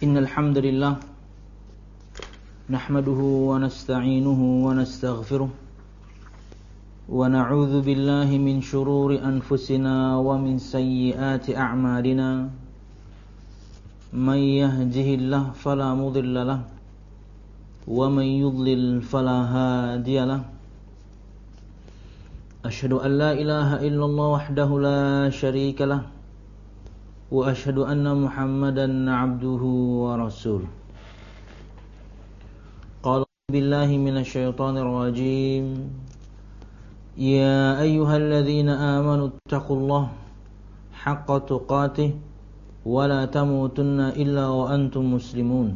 Innal hamdalillah nahmaduhu wa nasta'inuhu wa nastaghfiruh wa na'udzu billahi min shururi anfusina wa min sayyiati a'malina may yahdihillahu fala mudilla lahu wa may yudlil fala hadiya lahu Ashhadu an la ilaha illallah wahdahu la syarika lahu wa ashhadu anna Muhammadan abduhu wa rasuluh. Qala billahi minasy syaithanir rajim. Ya ayyuhalladzina amanu taqullaha haqqa tuqatih wa la tamutunna illa wa antum muslimun.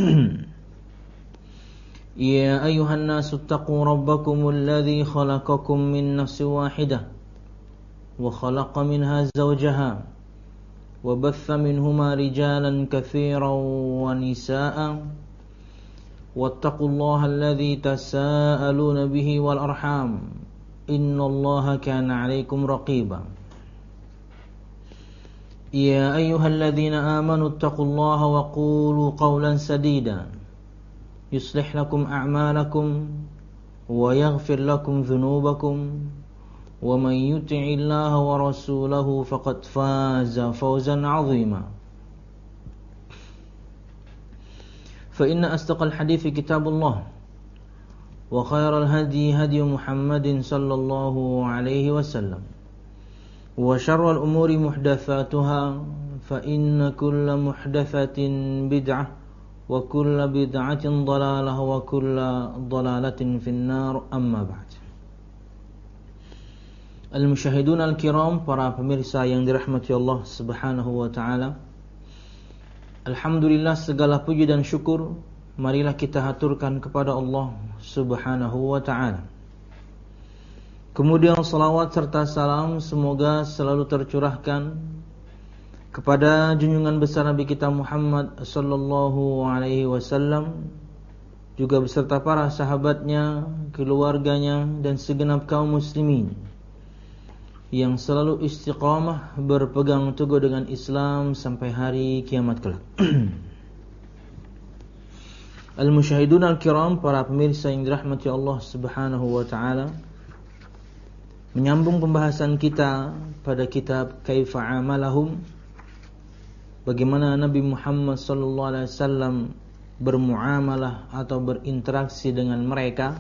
Ya ayyuhan nasu taqu rabbakumul ladzi khalaqakum min nafsin wahidah wa khalaqa minha zawjaha وبث منهما رجالا كثيرا ونساء واتقوا الله الذي تساءلون به والأرحام إن الله كان عليكم رقيبا يا أيها الذين آمنوا اتقوا الله وقولوا قولا سديدا يصلح لكم أعمالكم ويغفر لكم ذنوبكم ومن يطع الله ورسوله فقد فاز فوزا عظيما فإن أصدق الحديث كتاب الله وخير الهدي هدي محمد صلى الله عليه وسلم وشر الأمور محدثاتها فإن كل محدثة بدعة وكل بدعة ضلالة وكل ضلالة في النار أما بعد. Al-musyahidun al-kiram, para pemirsa yang dirahmati Allah subhanahu wa ta'ala, alhamdulillah, segala puji dan syukur marilah kita haturkan kepada Allah subhanahu wa ta'ala. Kemudian salawat serta salam semoga selalu tercurahkan kepada junjungan besar Nabi kita Muhammad sallallahu alaihi wasallam, juga beserta para sahabatnya, keluarganya, dan segenap kaum muslimin yang selalu istiqamah berpegang teguh dengan Islam sampai hari kiamat kelak. Al-musyahidun al-kiram, para pemirsa yang dirahmati Allah subhanahu wa ta'ala, menyambung pembahasan kita pada kitab Kaifa Amalahum, bagaimana Nabi Muhammad sallallahu alaihi wasallam bermuamalah atau berinteraksi dengan mereka,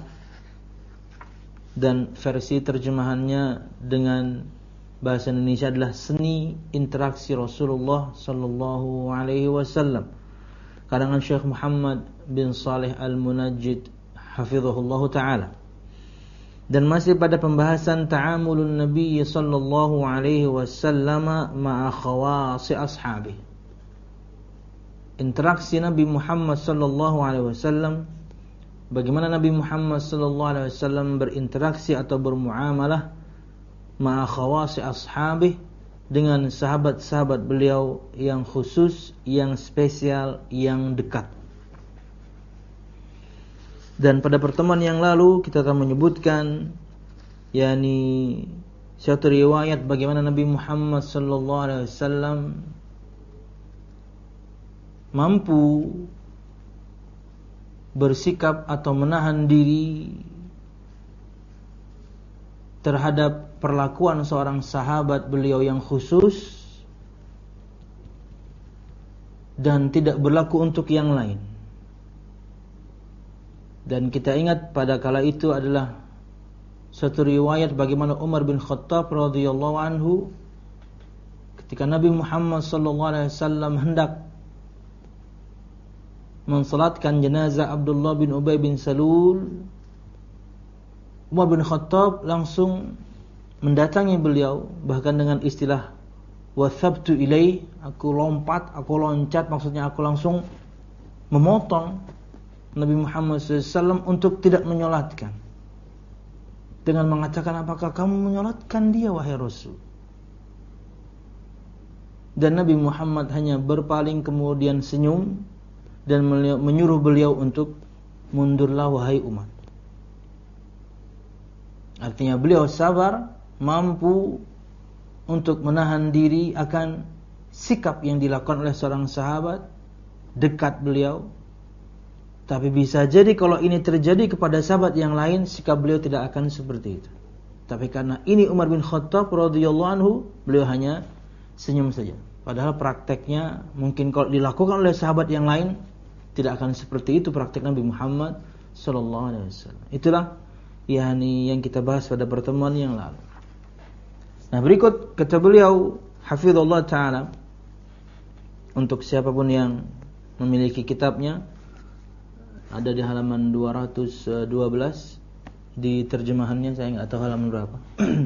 dan versi terjemahannya dengan bahasa Indonesia adalah seni interaksi Rasulullah sallallahu alaihi wasallam, karangan Syekh Muhammad bin Shalih Al-Munajjid hafizahullah taala. Dan masih pada pembahasan ta'amulun Nabi sallallahu alaihi wasallam ma'a khawasi ashabi, interaksi Nabi Muhammad sallallahu alaihi wasallam, bagaimana Nabi Muhammad sallallahu alaihi wasallam berinteraksi atau bermuamalah ma'a khawasi ashabih, dengan sahabat-sahabat beliau yang khusus, yang spesial, yang dekat. Dan pada pertemuan yang lalu kita telah menyebutkan yakni suatu riwayat bagaimana Nabi Muhammad sallallahu alaihi wasallam mampu bersikap atau menahan diri terhadap perlakuan seorang sahabat beliau yang khusus dan tidak berlaku untuk yang lain. Dan kita ingat pada kala itu adalah suatu riwayat bagaimana Umar bin Khattab radhiyallahu anhu ketika Nabi Muhammad sallallahu alaihi wasallam hendak mensalatkan jenazah Abdullah bin Ubay bin Salul, Umar bin Khattab langsung mendatangi beliau, bahkan dengan istilah wathabtu ilaih, aku lompat, aku loncat, maksudnya aku langsung memotong Nabi Muhammad SAW untuk tidak menyolatkan, dengan mengatakan, apakah kamu menyolatkan dia wahai Rasul? Dan Nabi Muhammad hanya berpaling kemudian senyum dan menyuruh beliau untuk mundurlah wahai umat. Artinya beliau sabar, mampu untuk menahan diri akan sikap yang dilakukan oleh seorang sahabat dekat beliau. Tapi bisa jadi kalau ini terjadi kepada sahabat yang lain, sikap beliau tidak akan seperti itu. Tapi karena ini Umar bin Khattab radhiyallahu anhu, beliau hanya senyum saja. Padahal prakteknya mungkin kalau dilakukan oleh sahabat yang lain tidak akan seperti itu praktek Nabi Muhammad sallallahu alaihi wasallam. Itulah yang kita bahas pada pertemuan yang lalu. Nah, berikut kata beliau hafizallahu taala, untuk siapapun yang memiliki kitabnya, ada di halaman 212 di terjemahannya, saya enggak tahu halaman berapa.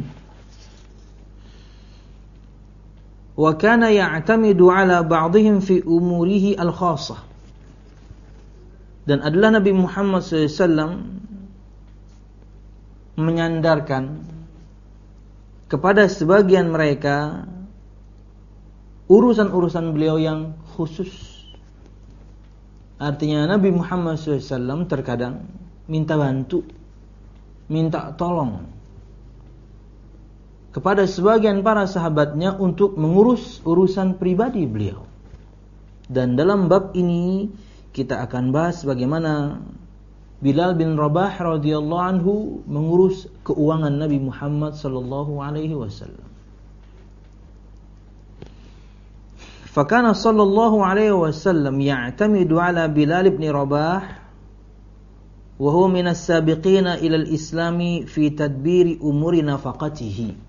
Wa kana ya'tamidu ala ba'dihim fi umurihi al-khassah. Dan adalah Nabi Muhammad SAW menyandarkan kepada sebagian mereka urusan-urusan beliau yang khusus. Artinya Nabi Muhammad SAW terkadang minta bantu, minta tolong kepada sebagian para sahabatnya untuk mengurus urusan pribadi beliau. Dan dalam bab ini kita akan bahas bagaimana Bilal bin Rabah radhiyallahu anhu mengurus keuangan Nabi Muhammad sallallahu alaihi wasallam. Fakana sallallahu alaihi wasallam ya'tamidu ala Bilal bin Rabah wa huwa min as-sabiqina ila al-islami fi tadbiri umuri nafaqatihi.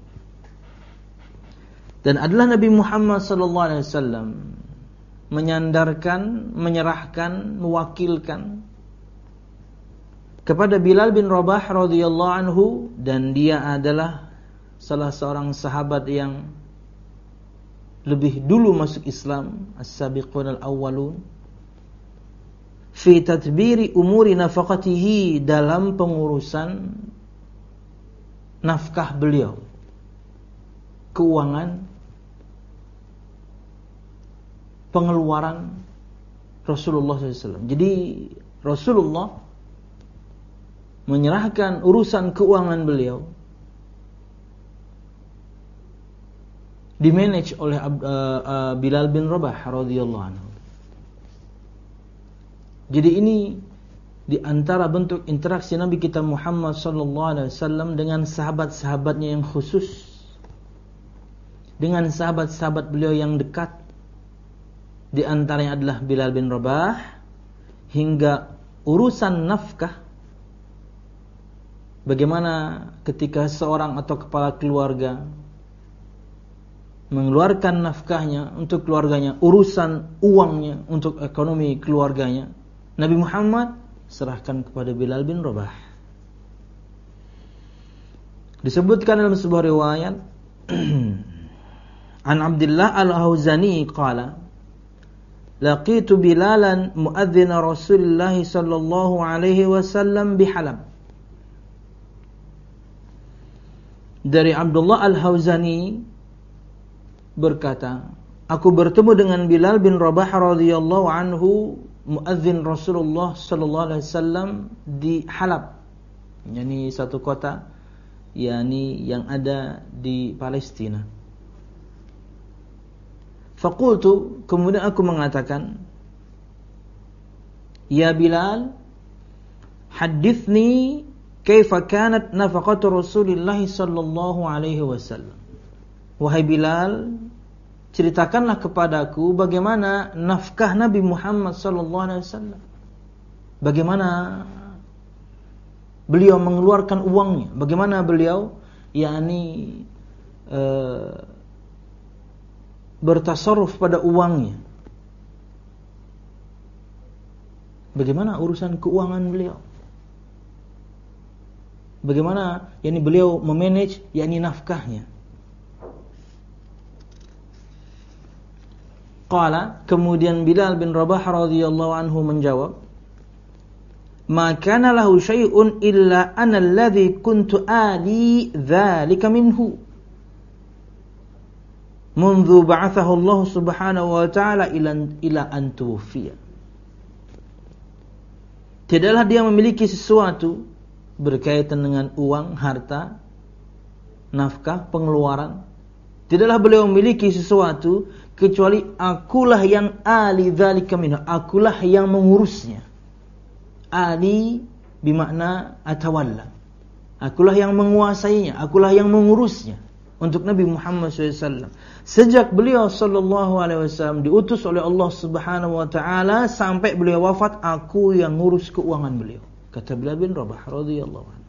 Dan adalah Nabi Muhammad sallallahu alaihi wasallam menyandarkan, menyerahkan, mewakilkan kepada Bilal bin Rabah radhiyallahu anhu, dan dia adalah salah seorang sahabat yang lebih dulu masuk Islam, as-sabiqun al-awwalun, fi tadbiri umuri nafaqatihi, dalam pengurusan nafkah beliau, keuangan, pengeluaran Rasulullah SAW. Jadi Rasulullah menyerahkan urusan keuangan beliau dimanage oleh Bilal bin Rabah radhiyallahu anhu. Jadi ini di antara bentuk interaksi Nabi kita Muhammad sallallahu alaihi wasallam dengan sahabat-sahabatnya yang khusus, dengan sahabat-sahabat beliau yang dekat. Di antaranya adalah Bilal bin Rabah, hingga urusan nafkah. Bagaimana ketika seorang atau kepala keluarga mengeluarkan nafkahnya untuk keluarganya, urusan uangnya untuk ekonomi keluarganya, Nabi Muhammad serahkan kepada Bilal bin Rabah. Disebutkan dalam sebuah riwayat An Abdullah al-Hawzani qala laqitu Bilalan muadzina Rasulullah sallallahu alaihi wasallam bihalab. Dari Abdullah al-Hawzani berkata, aku bertemu dengan Bilal bin Rabah radhiyallahu anhu, muadzin Rasulullah sallallahu alaihi wasallam di Halab, yakni satu kota yang ada di Palestina. Faqultu, kemudian aku mengatakan, ya Bilal, hadithni kaifa kanat nafaqatu Rasulillah sallallahu alaihi wasallam. Wahai Bilal, ceritakanlah kepadaku bagaimana nafkah Nabi Muhammad sallallahu alaihi wasallam. Bagaimana beliau mengeluarkan uangnya, bagaimana beliau bertasarruf pada uangnya. Bagaimana urusan keuangan beliau? Bagaimana beliau memanage nafkahnya? Qala, kemudian Bilal bin Rabah radhiyallahu anhu menjawab, ma kana lahu syai'un illa ana alladhi kuntu ali dzalika minhu mundu ba'athahu Allah subhanahu wa ta'ala ila an tuwfiya. Tidaklah dia memiliki sesuatu berkaitan dengan uang, harta, nafkah, pengeluaran. Tidaklah beliau memiliki sesuatu kecuali akulah yang ali dzalika minhu, akulah yang mengurusnya. Ali bermakna atawalla. Akulah yang menguasainya, akulah yang mengurusnya untuk Nabi Muhammad SAW. Sejak beliau sallallahu alaihi wasallam diutus oleh Allah Subhanahu wa taala sampai beliau wafat, aku yang ngurus keuangan beliau. Kata Bilal bin Rabah radhiyallahu anhu.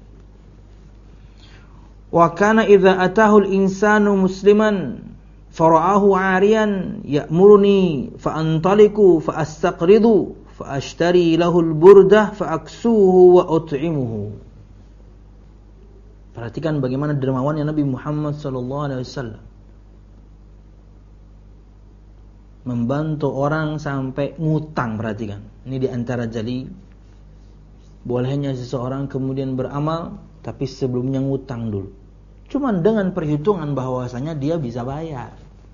Wa kana idza atahu al-insanu musliman fara'ahu 'ariyan ya'muruni fa antaliku fa astaqridu fa ashtari lahu al-burdah fa aksuhu wa ut'imuhu. Perhatikan bagaimana dermawannya Nabi Muhammad sallallahu alaihi wasallam. Membantu orang sampai ngutang, perhatikan. Ini di antara jali bolehnya seseorang kemudian beramal tapi sebelumnya ngutang dulu. Cuman dengan perhitungan bahwasanya dia bisa bayar.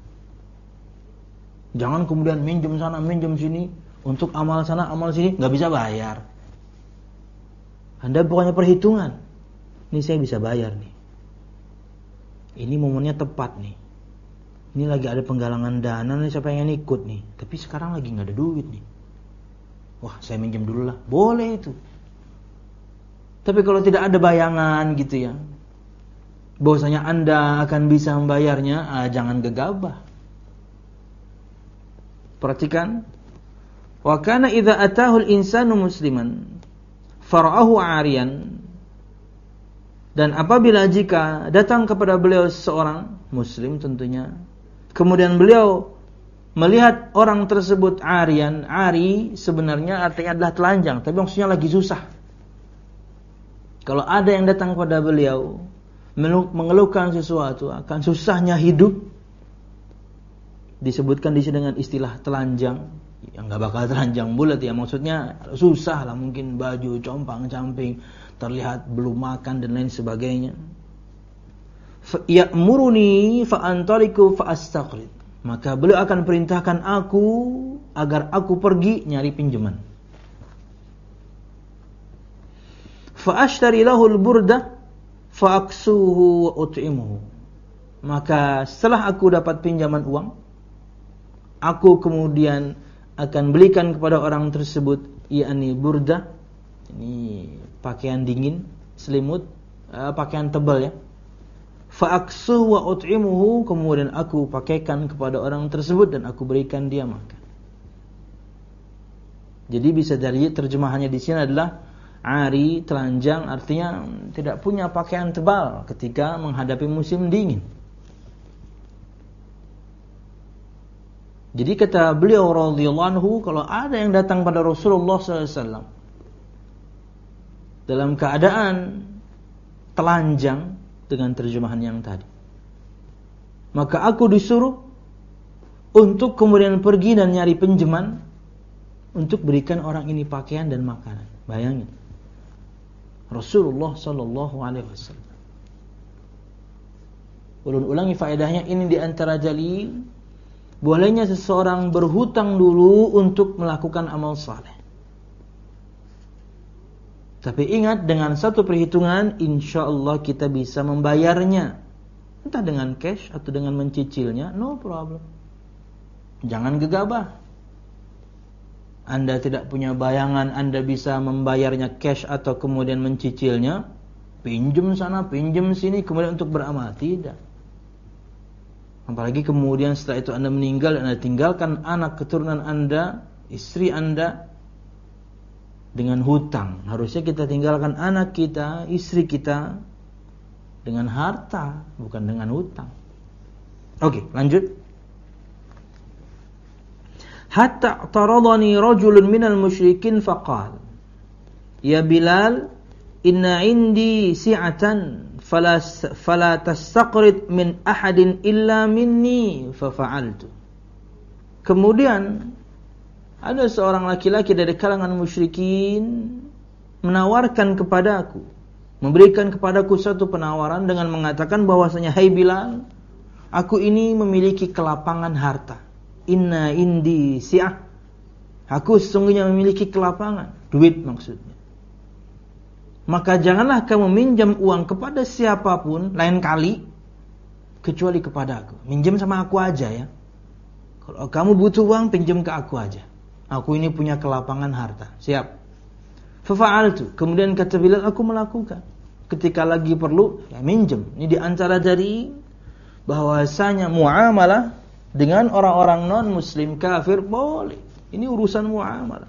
Jangan kemudian minjem sana, minjem sini, untuk amal sana, amal sini, nggak bisa bayar. Anda bukannya perhitungan. Ini saya bisa bayar nih. Ini momennya tepat nih. Ini lagi ada penggalangan dana nih, saya pengen ikut nih. Tapi sekarang lagi nggak ada duit nih. Wah, saya minjem dulu lah. Boleh itu. Tapi kalau tidak ada bayangan gitu ya, bahwasanya Anda akan bisa membayarnya, jangan gegabah. Perhatikan, wa kana idza atahu al-insanu musliman fara'ahu 'ariyan, dan apabila jika datang kepada beliau seorang muslim tentunya, kemudian beliau melihat orang tersebut 'ariyan, 'ari sebenarnya artinya adalah telanjang, tapi maksudnya lagi susah. Kalau ada yang datang kepada beliau mengeluhkan sesuatu, akan susahnya hidup, disebutkan di sini dengan istilah telanjang, yang nggak bakal telanjang bulat ya, maksudnya susah lah, mungkin baju compang-camping, terlihat belum makan dan lain sebagainya. Ya'muruni fa antaliku fa astaqrid, maka beliau akan perintahkan aku agar aku pergi nyari pinjaman. Fa ashtari lahu al-burdah fa'aksuhu wa ut'imuhu, maka setelah aku dapat pinjaman uang, aku kemudian akan belikan kepada orang tersebut, yakni burdah, ini pakaian dingin, selimut, pakaian tebal ya. Fa'aksuhu wa ut'imuhu, kemudian aku pakaikan kepada orang tersebut dan aku berikan dia makan. Jadi bisa dari terjemahannya di sini adalah 'ari, telanjang, artinya tidak punya pakaian tebal ketika menghadapi musim dingin. Jadi kata beliau radhiyallahu anhu, kalau ada yang datang pada Rasulullah SAW dalam keadaan telanjang dengan terjemahan yang tadi, maka aku disuruh untuk kemudian pergi dan nyari pinjaman untuk berikan orang ini pakaian dan makanan. Bayangin, Rasulullah sallallahu alaihi wasallam. Ulun-ulangi faedahnya, ini di antara dalil bolehnya seseorang berhutang dulu untuk melakukan amal saleh. Tapi ingat, dengan satu perhitungan, insyaallah kita bisa membayarnya, entah dengan cash atau dengan mencicilnya, no problem. Jangan gegabah. Anda tidak punya bayangan Anda bisa membayarnya cash atau kemudian mencicilnya, pinjam sana, pinjam sini, kemudian untuk beramal. Tidak. Apalagi kemudian setelah itu Anda meninggal dan Anda tinggalkan anak keturunan Anda, istri Anda dengan hutang. Harusnya kita tinggalkan anak kita, istri kita dengan harta, bukan dengan hutang. Oke, lanjut. Hatta taradani rajulun minal musyrikin faqal, ya Bilal, inna indi si'atan fala tastaqrid min ahadin illa minni fafa'altu. Kemudian ada seorang laki-laki dari kalangan musyrikin menawarkan kepadaku, memberikan kepadaku satu penawaran dengan mengatakan bahwasanya, hai Bilal, aku ini memiliki kelapangan harta. Inna indi si'ah, aku sesungguhnya memiliki kelapangan, duit maksudnya. Maka janganlah kamu minjam uang kepada siapapun lain kali kecuali kepada aku. Minjam sama aku aja ya. Kalau kamu butuh uang, pinjam ke aku aja. Aku ini punya kelapangan harta. Siap. Fafa'altu. Kemudian kata Bilal, aku melakukan. Ketika lagi perlu, ya minjem. Ini di antara dari bahwasanya muamalah dengan orang-orang non-muslim kafir boleh. Ini urusan muamalah.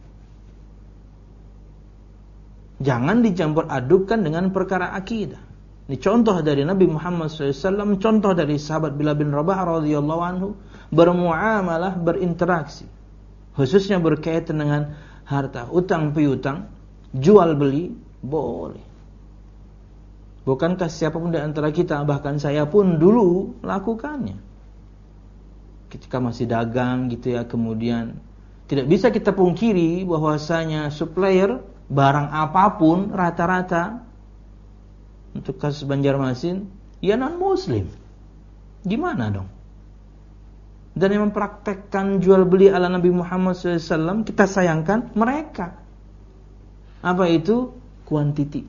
Jangan dicampur adukkan dengan perkara akidah. Ini contoh dari Nabi Muhammad SAW, contoh dari sahabat Bilal bin Rabah radhiyallahu anhu, bermuamalah, berinteraksi, khususnya berkaitan dengan harta, utang piutang, jual beli, boleh. Bukankah siapapun di antara kita, bahkan saya pun dulu lakukannya. Ketika masih dagang gitu ya, kemudian tidak bisa kita pungkiri bahwasanya supplier barang apapun rata-rata untuk kasus Banjarmasin ya non muslim. Gimana dong? Dan yang mempraktekkan jual beli ala Nabi Muhammad SAW, kita sayangkan mereka. Apa itu? Kuantiti.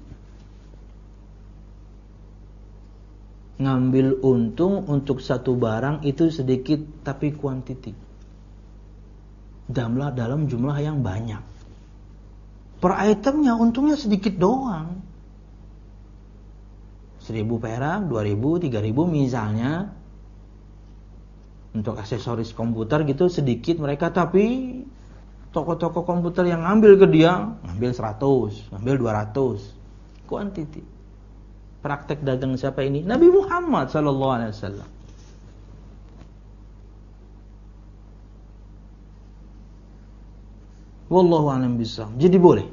Ngambil untung untuk satu barang itu sedikit, tapi kuantiti. Dalam jumlah yang banyak. Per itemnya untungnya sedikit doang. 1.000 perak, 2.000, 3.000 misalnya. Untuk aksesoris komputer gitu sedikit mereka, tapi toko-toko komputer yang ngambil ke dia, ngambil 100, ngambil 200. Kuantiti. Praktek dagang siapa ini? Nabi Muhammad sallallahu alaihi wasallam. Wallahu a'lam bishawab. Jadi boleh.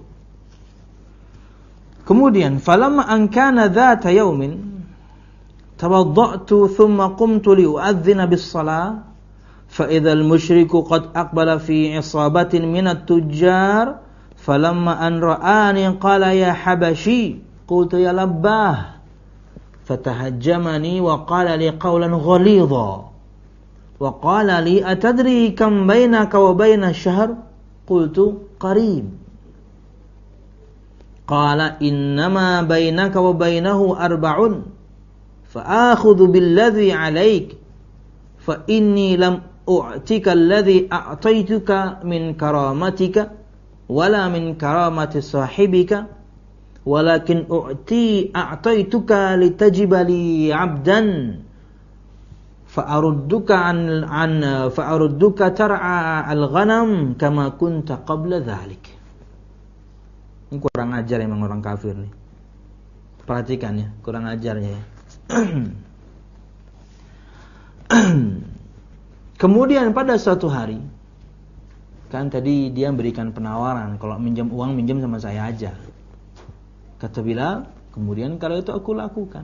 Kemudian falamma an kana dhata yaumin tawadda'tu thumma qumtu liu'adhdhina bis-shalah fa idzal musyriku qad aqbala fi isabatin minat tujjar falamma an ra'ani qala ya habashi qultu ya labbah fatahajjamani wa qala li qawlan ghalidha wa qala li atadri kam bainaka wa baina ash-shahr qultu qarib qala innama bainaka wa bainahu arba'un فآخذ بالذي عليك فإني لم أعطيك الذي أعطيتك من كرامتك ولا من كرامة صاحبك ولكن أعطيتك لتجب لي عبدا فأردك ترعى الغنم كما كنت قبل ذلك. Ini kurang ajar emang orang kafir nih. Perhatikan ya, kurang ajarnya ya. Kemudian pada suatu hari, kan tadi dia berikan penawaran, kalau minjam uang minjam sama saya aja. Kata Bilal, kemudian kalau itu aku lakukan.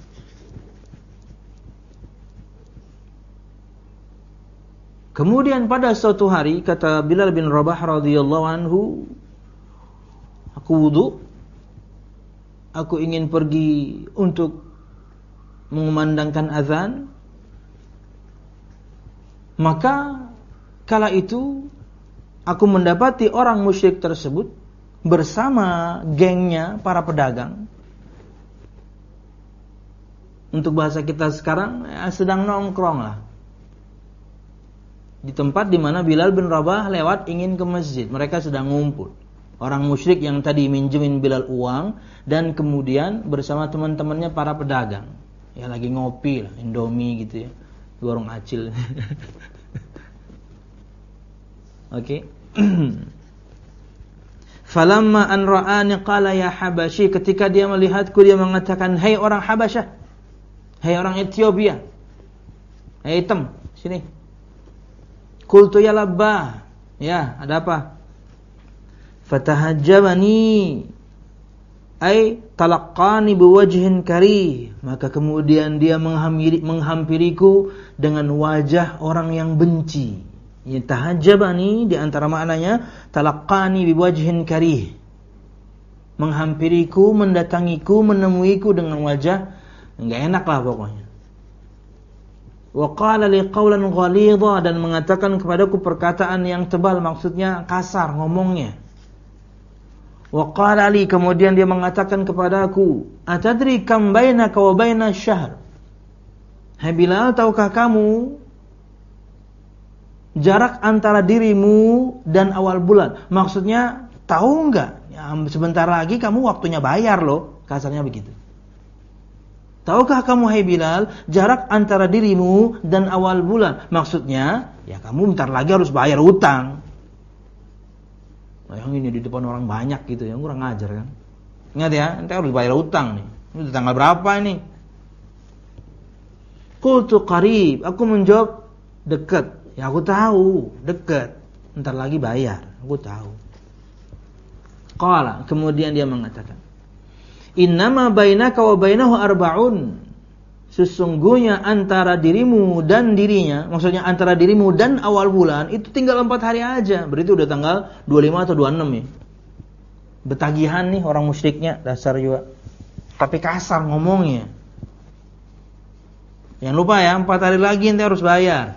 Kemudian pada suatu hari, kata Bilal bin Rabah radhiyallahu anhu, aku wudu, aku ingin pergi untuk mengumandangkan azan, maka kala itu aku mendapati orang musyrik tersebut bersama gengnya para pedagang. Untuk bahasa kita sekarang sedang nongkrong lah di tempat di mana Bilal bin Rabah lewat ingin ke masjid. Mereka sedang ngumpul. Orang musyrik yang tadi minjemin Bilal uang dan kemudian bersama teman-temannya para pedagang. Ya lagi ngopi lah, Indomie gitu ya, di warung Acil. Oke. Falamma an ra'ani qala ya Habashi, ketika dia melihatku dia mengatakan, "Hai orang Habasyah, hai orang Ethiopia, hai hitam, sini." Qultu ya labbah, ya ada apa? Fatahajjabani ay talaqqani biwajhin karih, maka kemudian dia menghampiriku dengan wajah orang yang benci. Ya, tahajjabani di antara maknanya talaqqani biwajhin karih, menghampiriku, mendatangiku, menemuiku dengan wajah enggak enak lah pokoknya. Wa qala li qawlan ghalidha, dan mengatakan kepadaku perkataan yang tebal, maksudnya kasar ngomongnya. Wa qala li, kemudian dia mengatakan kepadaku, atadri kam bainaka wa baina asy-syahr, hai Bilal, tahukah kamu jarak antara dirimu dan awal bulan. Maksudnya, tahu enggak? Ya, sebentar lagi kamu waktunya bayar loh. Kasarnya begitu. Tahukah kamu, hai Bilal, jarak antara dirimu dan awal bulan? Maksudnya, ya kamu bentar lagi harus bayar utang. Nah, yang ini di depan orang banyak gitu, yang kurang ajar kan. Ingat ya, nanti harus bayar utang nih. Ini tanggal berapa ini? Qultu qarib, aku menjawab dekat. Ya aku tahu, dekat. Bentar lagi bayar, aku tahu. Qala, kemudian dia mengatakan, innama bainaka wa bainahu arba'un. Sesungguhnya antara dirimu dan dirinya, maksudnya antara dirimu dan awal bulan itu tinggal 4 hari aja. Berarti udah tanggal 25 atau 26 ya. Betagihan nih orang musyriknya, dasar juga. Tapi kasar ngomongnya. Jangan lupa ya, 4 hari lagi nanti harus bayar.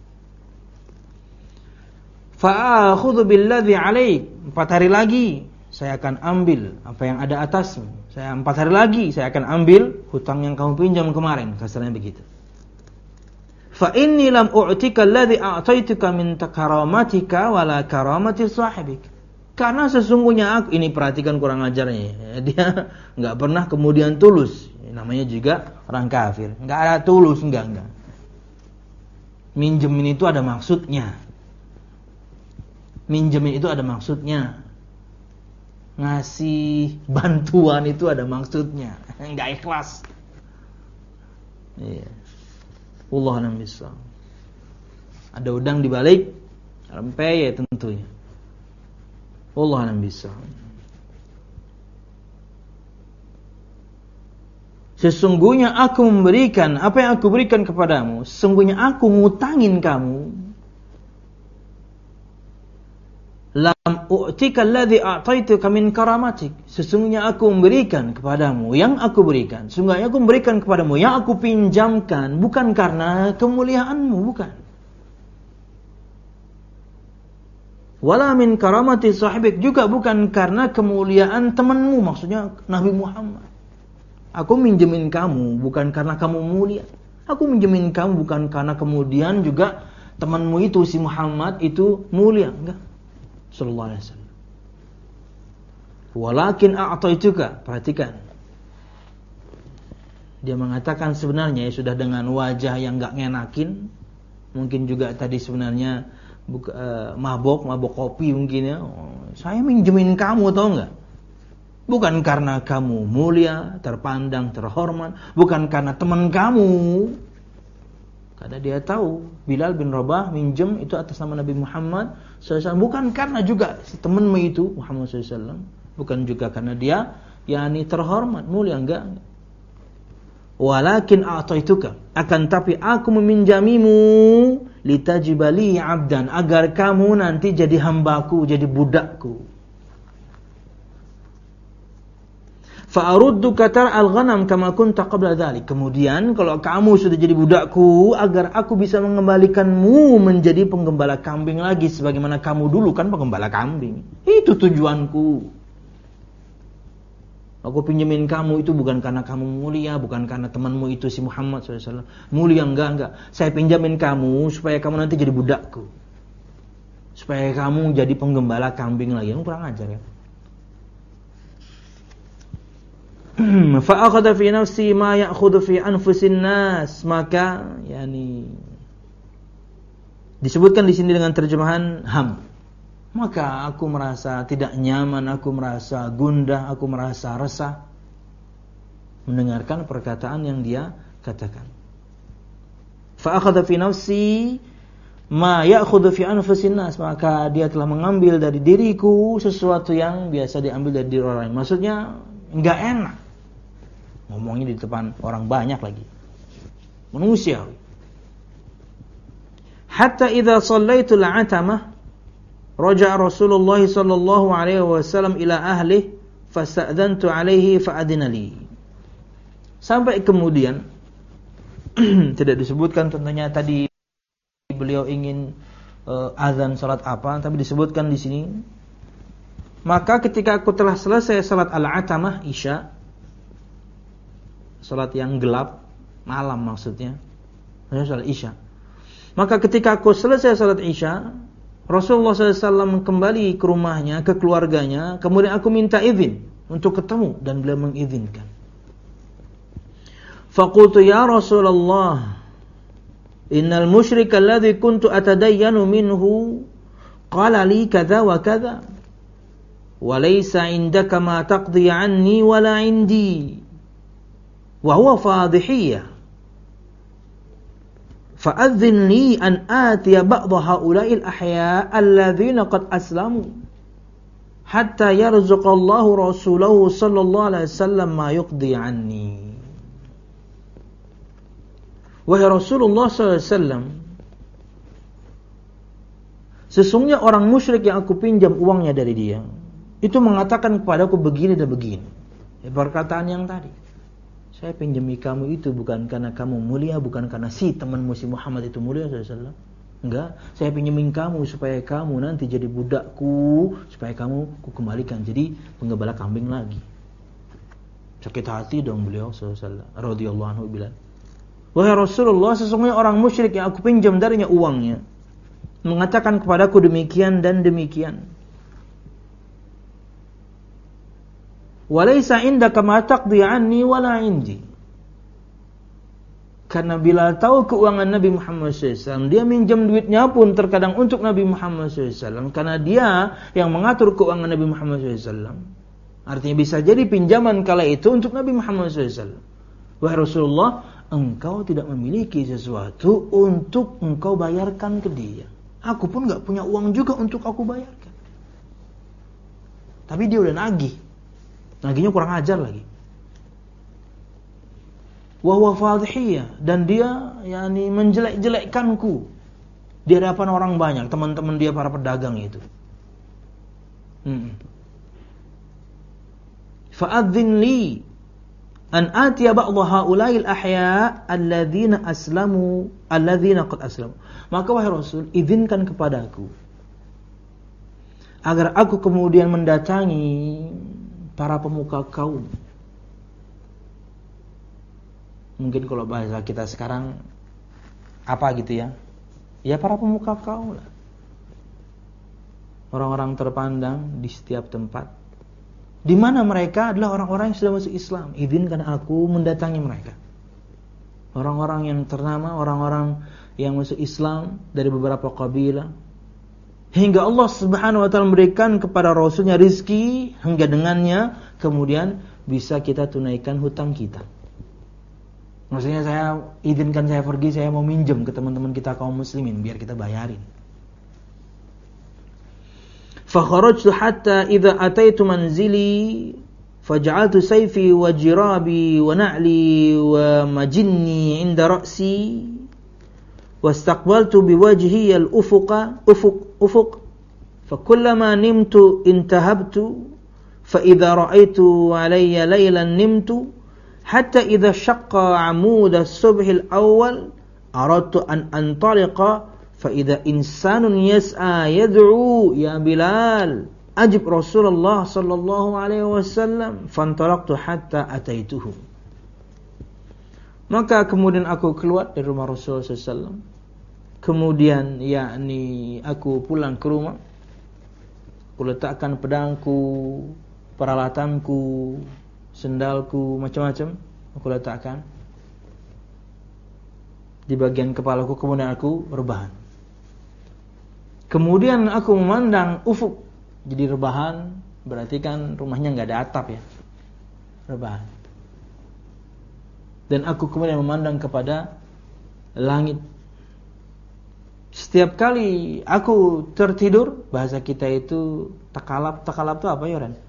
Fa'akhudhu billadhi 'alaik. 4 hari lagi saya akan ambil apa yang ada atasmu. 4 hari lagi saya akan ambil hutang yang kamu pinjam kemarin, kasarnya begitu. Fa inni lam u'tika alladhi a'taituka min karamatika wala karamati sahibik. Karena sesungguhnya aku, ini perhatikan kurang ajarnya. Dia enggak pernah kemudian tulus. Namanya juga orang kafir. Enggak ada tulus, enggak. Minjemin itu ada maksudnya. Minjemin itu ada maksudnya. Ngasih bantuan itu ada maksudnya. Enggak ikhlas. Iya. Wallahu a'lam bishawab. Ada udang di balik rempeyek tentunya. Wallahu a'lam bishawab. Sesungguhnya aku memberikan apa yang aku berikan kepadamu. Sesungguhnya aku ngutangin kamu. Lam u'tika alladhi a'taituka min karamatik. Sesungguhnya aku memberikan kepadamu yang aku berikan. Sesungguhnya aku memberikan kepadamu yang aku pinjamkan bukan karena kemuliaanmu, bukan. Wala min karamati sahibik, juga bukan karena kemuliaan temanmu, maksudnya Nabi Muhammad. Aku minjemin kamu bukan karena kamu mulia. Aku minjemin kamu bukan karena kemudian juga temanmu itu si Muhammad itu mulia, enggak. Sallallahu alaihi wasallam. Walakin a'taituka, perhatikan. Dia mengatakan sebenarnya ya sudah dengan wajah yang enggak ngenakin. Mungkin juga tadi sebenarnya mabok kopi mungkin ya. Saya minjemin kamu, tahu enggak? Bukan karena kamu mulia, terpandang, terhormat, bukan karena teman kamu. Karena dia tahu Bilal bin Rabah minjem itu atas nama Nabi Muhammad SAW, bukan karena juga si temanmu itu Muhammad SAW, bukan juga karena dia yakni terhormat, mulia, enggak. Walakin a'taituka, akan tapi aku meminjamimu litajibali 'abdan, agar kamu nanti jadi hambaku, jadi budakku. Fa'arudduka tar'al ghanam kama kunta qabla dzalik. Kemudian kalau kamu sudah jadi budakku, agar aku bisa mengembalikanmu menjadi penggembala kambing lagi sebagaimana kamu dulu kan penggembala kambing. Itu tujuanku. Aku pinjemin kamu itu bukan karena kamu mulia, bukan karena temanmu itu si Muhammad SAW mulia, enggak. Saya pinjamin kamu supaya kamu nanti jadi budakku. Supaya kamu jadi penggembala kambing lagi. Yang kurang ajar ya. Fa'akhadha fi nafsi ma ya'khudhu fi anfusin nas, maka yani disebutkan di sini dengan terjemahan ham. Maka aku merasa tidak nyaman, aku merasa gundah, aku merasa resah mendengarkan perkataan yang dia katakan. Fa'akhadha fi nafsi ma ya'khudhu fi anfusin nas, maka dia telah mengambil dari diriku sesuatu yang biasa diambil dari diri orang lain. Maksudnya enggak enak. Ngomongnya di depan orang banyak lagi. Manusiawi. Hatta idza shallaitu al-'atamah raja'a Rasulullah sallallahu alaihi wasallam ila ahlihi fasta'dhantu alaihi fa'adina li. Sampai kemudian tidak disebutkan tentunya tadi beliau ingin azan salat apa, tapi disebutkan di sini. Maka ketika aku telah selesai salat al-'atamah Isya, salat yang gelap malam maksudnya, salat Isya, Maka ketika aku selesai salat Isya, Rasulullah SAW kembali ke rumahnya, ke keluarganya, kemudian aku minta izin untuk ketemu dan beliau mengizinkan. Faqultu ya Rasulullah, innal musyrika alladhi kuntu atadayyanu minhu qala li kadza wa kadza wa laysa indaka ma taqdi anni wala indi wa huwa fadhihiyyah. فأذن لي أن آتي بعض هؤلاء الأحياء الذين قد أسلموا حتى يرزق الله رسوله صلى الله عليه وسلم ما يقضي عني. Wahai Rasulullah SAW, sesungguhnya orang musyrik yang aku pinjam uangnya dari dia itu mengatakan kepadaku begini dan begini. Perkataan yang tadi, saya pinjami kamu itu bukan karena kamu mulia, bukan karena si temanmu si Muhammad itu mulia SAW. Enggak, saya pinjamin kamu supaya kamu nanti jadi budakku, supaya kamu ku kembalikan jadi penggembala kambing lagi. Sakit hati dong beliau SAW radhiyallahu anhu bilang, wahai Rasulullah, sesungguhnya orang musyrik yang aku pinjam darinya uangnya mengatakan kepadaku demikian dan demikian. Walaysa indaka ma taqdi anni wala indi. Karena bila tahu keuangan Nabi Muhammad SAW, dia minjam duitnya pun terkadang untuk Nabi Muhammad SAW, karena dia yang mengatur keuangan Nabi Muhammad SAW. Artinya bisa jadi pinjaman kala itu untuk Nabi Muhammad SAW. Wahai Rasulullah, engkau tidak memiliki sesuatu untuk engkau bayarkan ke dia. Aku pun gak punya uang juga untuk aku bayarkan. Tapi dia udah nagih. Naginya kurang ajar lagi. Wa huwa fadhiyah, dan dia yakni menjelek-jelekkanku di hadapan orang banyak, teman-teman dia para pedagang itu. Fa'adzin li an atiya ba'd haula'il ahya alladzina aslamu alladzina qad aslamu. Maka wahai Rasul, izinkan kepadaku agar aku kemudian mendatangi para pemuka kaum. Mungkin kalau bahasa kita sekarang apa gitu ya? Ya para pemuka kaum lah. Orang-orang terpandang di setiap tempat. Di mana mereka adalah orang-orang yang sudah masuk Islam. Izinkan aku mendatangi mereka. Orang-orang yang ternama, orang-orang yang masuk Islam dari beberapa kabilah. Hingga Allah Subhanahu wa ta'ala memberikan kepada Rasulnya rizki, hingga dengannya kemudian bisa kita tunaikan hutang kita. Maksudnya saya izinkan saya pergi, saya mau minjem ke teman-teman kita kaum muslimin biar kita bayarin. Fa kharajtu hatta idza ataitu manzili faj'altu sayfi wa jirabi wa na'li wa majinni 'inda ra'si wastaqbaltu biwajhi al-ufuq fakullama nimtu intahabtu fa idza ra'aitu 'alayya laylan nimtu hatta idza shaqqa 'amud as-subh al-awwal aradtu an antaliqa fa idza insanun yas'a yad'u ya Bilal ajib Rasulullah sallallahu alaihi wasallam fantalaqtu hatta ataituhu. Maka kemudian aku keluar dari rumah Rasulullah SAW. Kemudian yakni aku pulang ke rumah. Aku letakkan pedangku, peralatanku, sendalku, macam-macam. Aku letakkan di bagian kepalaku, kemudian aku rebahan. Kemudian aku memandang ufuk. Jadi rebahan berarti kan rumahnya gak ada atap ya. Rebahan. Dan aku kemudian memandang kepada langit. Setiap kali aku tertidur, bahasa kita itu takalap. Takalap itu apa ya, Ren?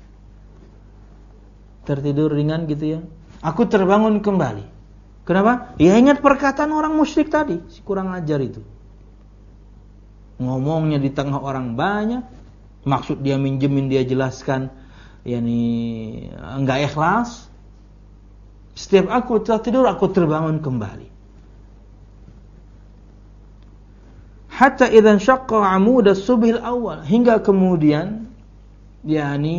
Tertidur ringan gitu ya. Aku terbangun kembali. Kenapa? Ya ingat perkataan orang musyrik tadi, si kurang ajar itu. Ngomongnya di tengah orang banyak, maksud dia minjemin, dia jelaskan yakni enggak ikhlas. Setiap aku tertidur, aku terbangun kembali. Hatta idzan syaqqa 'amud as-subh al-awwal, hingga kemudian yakni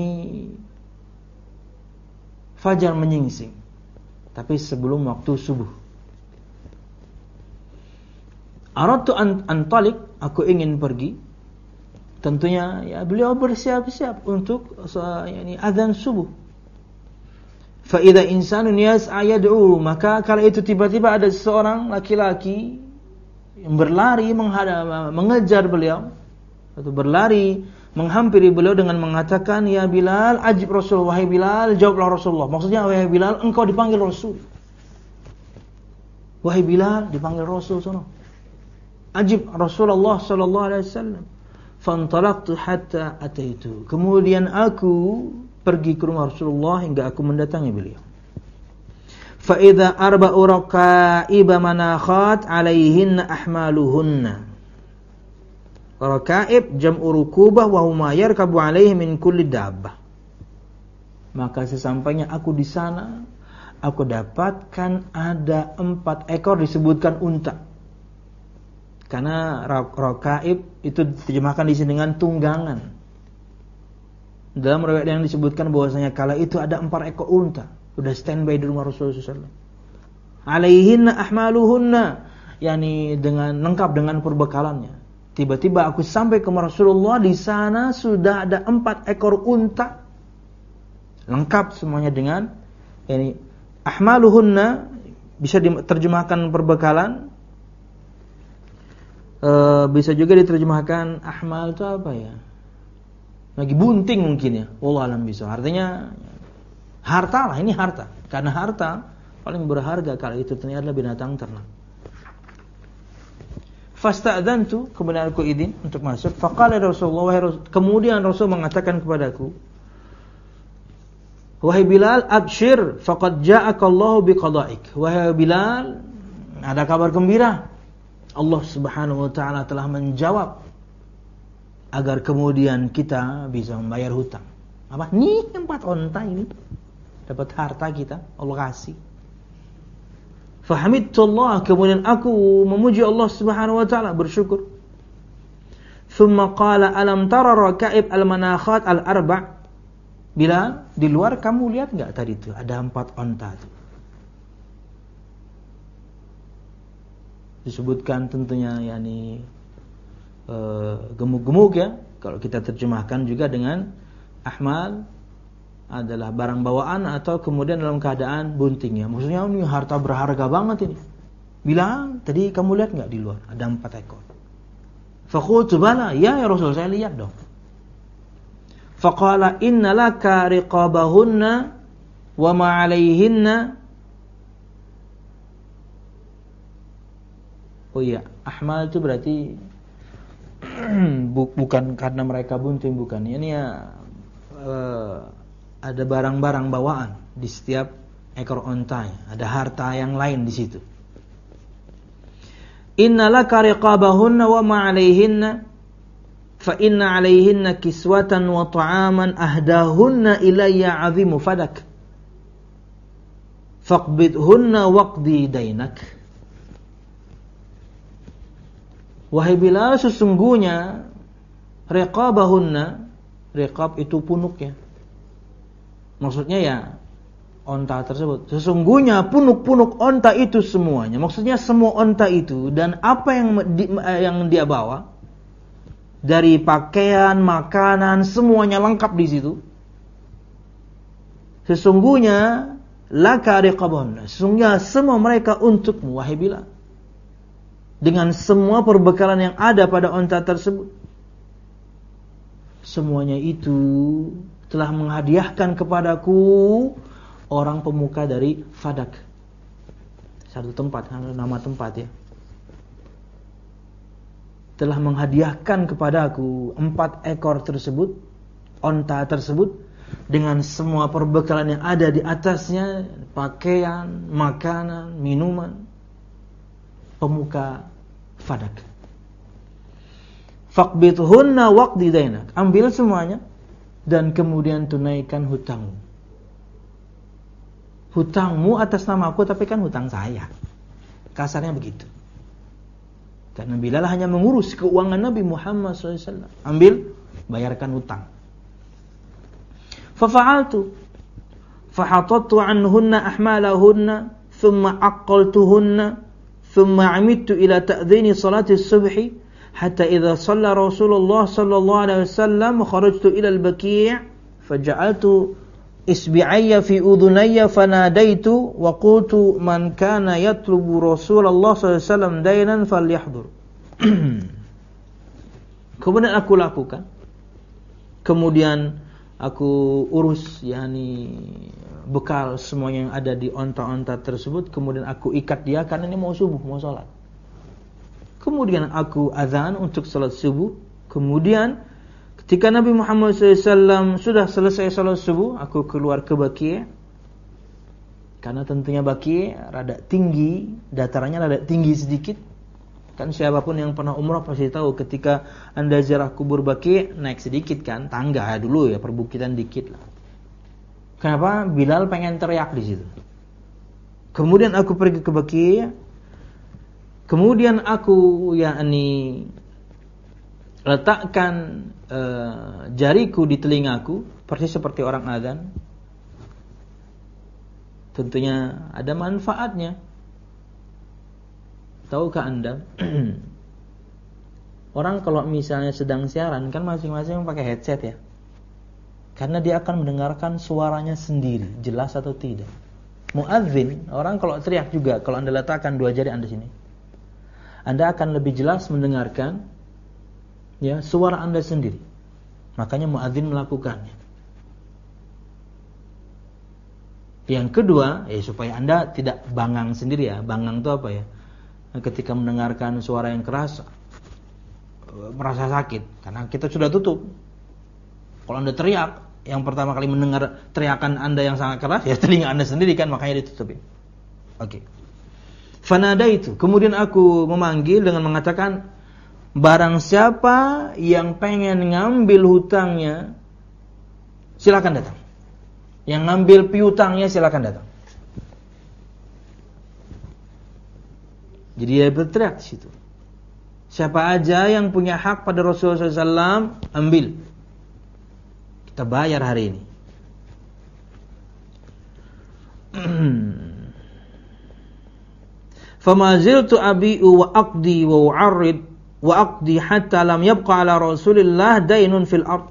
fajar menyingsing. Tapi sebelum waktu subuh. Aradtu antalik, aku ingin pergi. Tentunya ya beliau bersiap-siap untuk azan subuh. Fa idza insanun yas'a yad'u, maka kala itu tiba-tiba ada seorang laki-laki yang berlari mengejar beliau atau berlari menghampiri beliau dengan mengatakan, "Ya Bilal, ajib Rasul, wahai Bilal, jawablah Rasulullah." Maksudnya, wahai Bilal, engkau dipanggil Rasul. Wahai Bilal, dipanggil Rasul sono. Ajib Rasulullah sallallahu alaihi wasallam. Fantalaqtu hatta ataitu. Kemudian aku pergi ke rumah Rasulullah hingga aku mendatangi beliau. Fa idza arba'u raqa'iba manakhat 'alaihinna ahmaluhunna. Raqa'ib jam'u rukubah wa huma yarkabu 'alaihi min kulli dabbah. Maka sesampainya aku di sana, aku dapatkan ada 4 ekor disebutkan unta. Karena raqa'ib itu diterjemahkan di sini dengan tunggangan. Dalam riwayat yang disebutkan bahwasanya kala itu ada 4 ekor unta sudah standby di rumah Rasulullah SAW. Alaihinna ahmaluhunna, yakni dengan lengkap dengan perbekalannya. Tiba-tiba aku sampai ke Rasulullah, di sana sudah ada 4 ekor unta lengkap semuanya dengan yakni ahmaluhunna bisa diterjemahkan perbekalan. Bisa juga diterjemahkan ahmal itu apa ya? Lagi bunting mungkin ya. Wallahu alam bisa. Artinya harta lah, ini harta. Karena harta paling berharga kala itu ternyata binatang ternak. Fasta'dzantu, kemudian aku izin untuk masuk. Faqala Rasulullah, kemudian Rasul mengatakan kepadaku, "Wahai Bilal, abshir faqad ja'aka Allahu biqada'ik." Wahai Bilal, ada kabar gembira. Allah Subhanahu wa taala telah menjawab agar kemudian kita bisa membayar hutang. Apa? Nih 4 onta ini. Dapat harta kita, Allah kasih. Fahamidullah, kemudian aku memuji Allah Subhanahu wa taala, bersyukur. Tsumma qala alam tara raqa'ib al-manakhat al-arba'? Bila di luar kamu lihat enggak tadi itu ada 4 onta itu. Disebutkan tentunya yakni gemuk-gemuk ya. Kalau kita terjemahkan juga dengan ahmal adalah barang bawaan atau kemudian dalam keadaan bunting ya. Maksudnya ini harta berharga banget ini. Bilang, tadi kamu lihat enggak di luar ada 4 ekor. Faqultu bala, ya Rasul, saya lihat dong. Faqala innalaka riqabahunna wa ma 'alaihinna. Oh iya, ahmal itu berarti bukan karena mereka bunting, bukan. Ini ya ada barang-barang bawaan di setiap ekor ontanya, ada harta yang lain di situ. Innalaka riqabahunna wa ma 'alaihinna fa inna 'alaihinna kiswatan wa ta'aman ahdahunna ilayya 'azimu fadak faqbidhunna waqdi dainak. Wahai Bilal, sesungguhnya riqabahunna, riqab itu punuknya. Maksudnya ya onta tersebut. Sesungguhnya punuk-punuk onta itu semuanya. Maksudnya semua onta itu dan apa yang dia bawa dari pakaian, makanan, semuanya lengkap di situ. Sesungguhnya laka riqabahunna, sesungguhnya semua mereka untukmu wahai Bilal. Dengan semua perbekalan yang ada pada onta tersebut. Semuanya itu telah menghadiahkan kepadaku orang pemuka dari Fadak. Satu tempat, nama tempat ya. Telah menghadiahkan kepadaku 4 ekor tersebut, onta tersebut, dengan semua perbekalan yang ada di atasnya, pakaian, makanan, minuman. Pemuka Fadak. Faqbidhunna waqdi dainak. Ambil semuanya dan kemudian tunaikan hutangmu. Hutangmu atas nama aku, tapi kan hutang saya. Kasarnya begitu. Karena Bilal hanya mengurus keuangan Nabi Muhammad SAW. Ambil, bayarkan hutang. Fafa'altu. Fahatattu anhunna ahmalahunna. Thumma aqaltuhunna. thumma amittu ila ta'dhini salati as-subhi hatta idza shalla Rasulullah sallallahu alaihi wasallam kharajtu ila al-baqi' faja'altu isbi'ayya fi udhunayya fanadaitu wa qultu man kana yatlubu Rasulullah sallallahu alaihi wasallam dainan falyahdur. Kemudian aku lakukan. Kemudian aku urus bekal semuanya yang ada di onta-onta tersebut. Kemudian aku ikat dia karena ini mau subuh, mau sholat. Kemudian aku azan untuk sholat subuh. Kemudian ketika Nabi Muhammad SAW sudah selesai sholat subuh, aku keluar ke Baqi'. Karena tentunya Baqi' rada tinggi, datarannya rada tinggi sedikit. Kan siapapun yang pernah umrah pasti tahu ketika Anda ziarah kubur Baqi' naik sedikit kan, tangga dulu ya, perbukitan dikit lah. Kenapa? Bilal pengen teriak di situ. Kemudian aku pergi ke Baqi'. Kemudian aku letakkan jariku di telingaku persis seperti orang adzan. Tentunya ada manfaatnya. Tahukah Anda? Orang kalau misalnya sedang siaran kan masing-masing pakai headset ya. Karena dia akan mendengarkan suaranya sendiri, jelas atau tidak. Muadzin, orang kalau teriak juga, kalau Anda letakkan dua jari Anda sini, Anda akan lebih jelas mendengarkan ya suara Anda sendiri. Makanya muadzin melakukannya. Yang kedua, supaya Anda tidak bangang sendiri ya. Bangang itu apa ya? Ketika mendengarkan suara yang keras merasa sakit karena kita sudah tutup. Kalau Anda teriak, yang pertama kali mendengar teriakan Anda yang sangat keras ya telinga Anda sendiri kan, makanya ditutupin. Oke. Fanadaitu, kemudian aku memanggil dengan mengatakan, barang siapa yang pengen ngambil hutangnya silakan datang. Yang ngambil piutangnya silakan datang. Jadi dia berteriak di situ. Siapa aja yang punya hak pada Rasulullah SAW, ambil. Kita bayar hari ini. Fama ziltu abi'u wa aqdi wa u'arrid wa aqdi hatta lam yabqa ala Rasulillah dainun fil ard.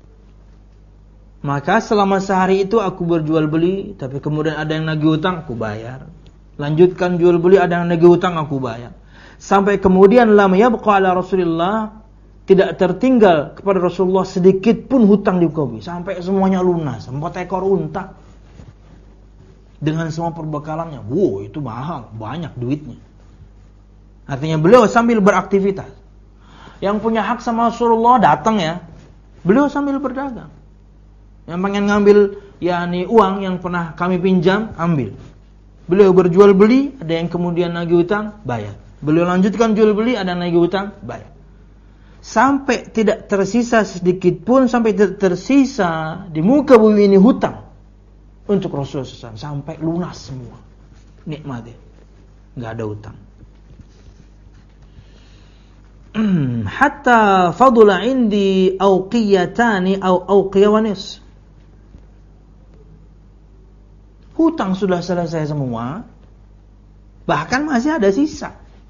Maka selama sehari itu aku berjual beli, tapi kemudian ada yang nagih hutang, aku bayar. Lanjutkan jual beli, ada yang nagih hutang, aku bayar. Sampai kemudian lam yabqa ala Rasulillah, tidak tertinggal kepada Rasulullah sedikit pun hutang di muka bumi, sampai semuanya lunas, 4 ekor unta dengan semua perbekalannya. Wow, itu mahal, banyak duitnya. Artinya beliau sambil beraktivitas. Yang punya hak sama Rasulullah datang ya, beliau sambil berdagang. Yang pengen ngambil uang yang pernah kami pinjam, ambil. Beliau berjual beli, ada yang kemudian nagih hutang, bayar. Beliau lanjutkan jual beli, ada yang nagih hutang, bayar. Sampai tidak tersisa sedikit pun, sampai tidak tersisa di muka bumi ini hutang untuk Rasulullah SAW, sampai lunas semua. Nikmatnya, nggak ada hutang. Hatta fadula indi auqiyatani au auqiyawanis. Hutang sudah selesai semua, bahkan masih ada sisa.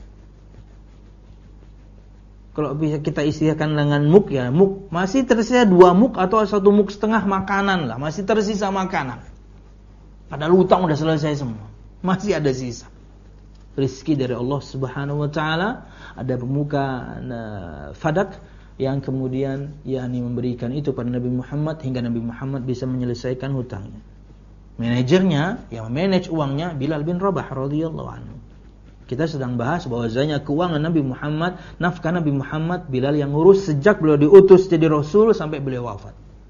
Kalau bisa kita istilahkan dengan muk ya, muk masih tersisa 2 muk atau 1 muk setengah makanan lah, masih tersisa makanan. Padahal hutang sudah selesai semua, masih ada sisa. Rizki dari Allah Subhanahu wa taala, ada pemuka fadak yang kemudian memberikan itu pada Nabi Muhammad hingga Nabi Muhammad bisa menyelesaikan hutangnya. Manajernya yang manage uangnya Bilal bin Rabah radhiyallahu anhu. Kita sedang bahas bahwasanya keuangan Nabi Muhammad, nafkah Nabi Muhammad, Bilal yang ngurus sejak beliau diutus jadi Rasul sampai beliau wafat.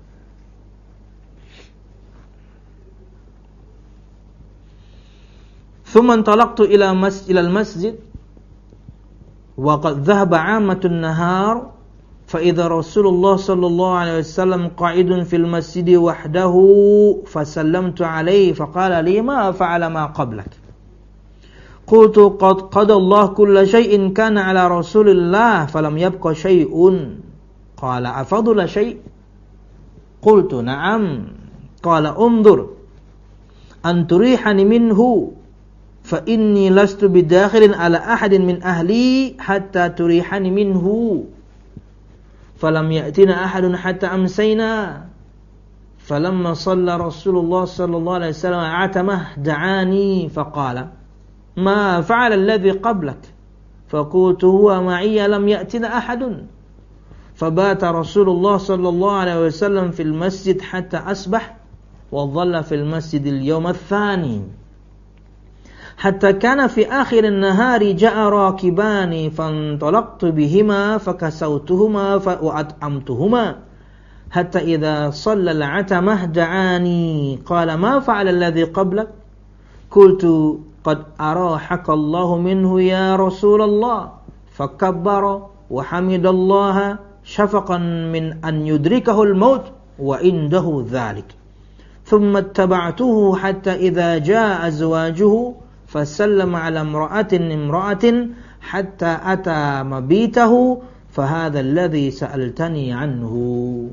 Thumma intalaqtu ila al-masjid wa qad dhahaba 'ammatun nahar fa idza Rasulullah sallallahu alaihi wasallam qa'idun fil masjid wahdahu fa sallamtu alaihi fa qala li ma fa'ala ma qablak. Qultu qad qada Allah kulla shay'in kana ala Rasulillah falam yabqa shay'un. Qala afadula shay'? Qultu na'am. Qala unzur an turihani minhu fa inni lastu bidakhilin ala ahadin min ahli hatta turihani minhu falam ya'tina ahadun hatta amsayna falamma shalla Rasulullah sallallahu alaihi wasallam atamah da'ani faqala ma fa'ala alladhi qablak faqultu huwa ma'iya lam ya'tina ahadun fabata Rasulullah sallallahu alaihi wasallam fil masjid hatta asbah wa dhalla fil masjidil yawm ats-tsani hatta kana fi akhir an-nahari ja'a rakibani fantalaqtu bihima fakasawtuhuma wa at'amtuhuma hatta idza shalla al-'atamah da'ani qala ma fa'ala alladhi qablak qultu qad arahaka Allahu minhu ya Rasulullah fakabbara wa hamidallaha shafaqan min an yudrikahu al-maut wa indahu dhalik thumma ittaba'tuhu hatta idza jaa azwajuhu fasallama ala imra'atin hatta ata mabitahu fahadha alladhi sa'altani anhu.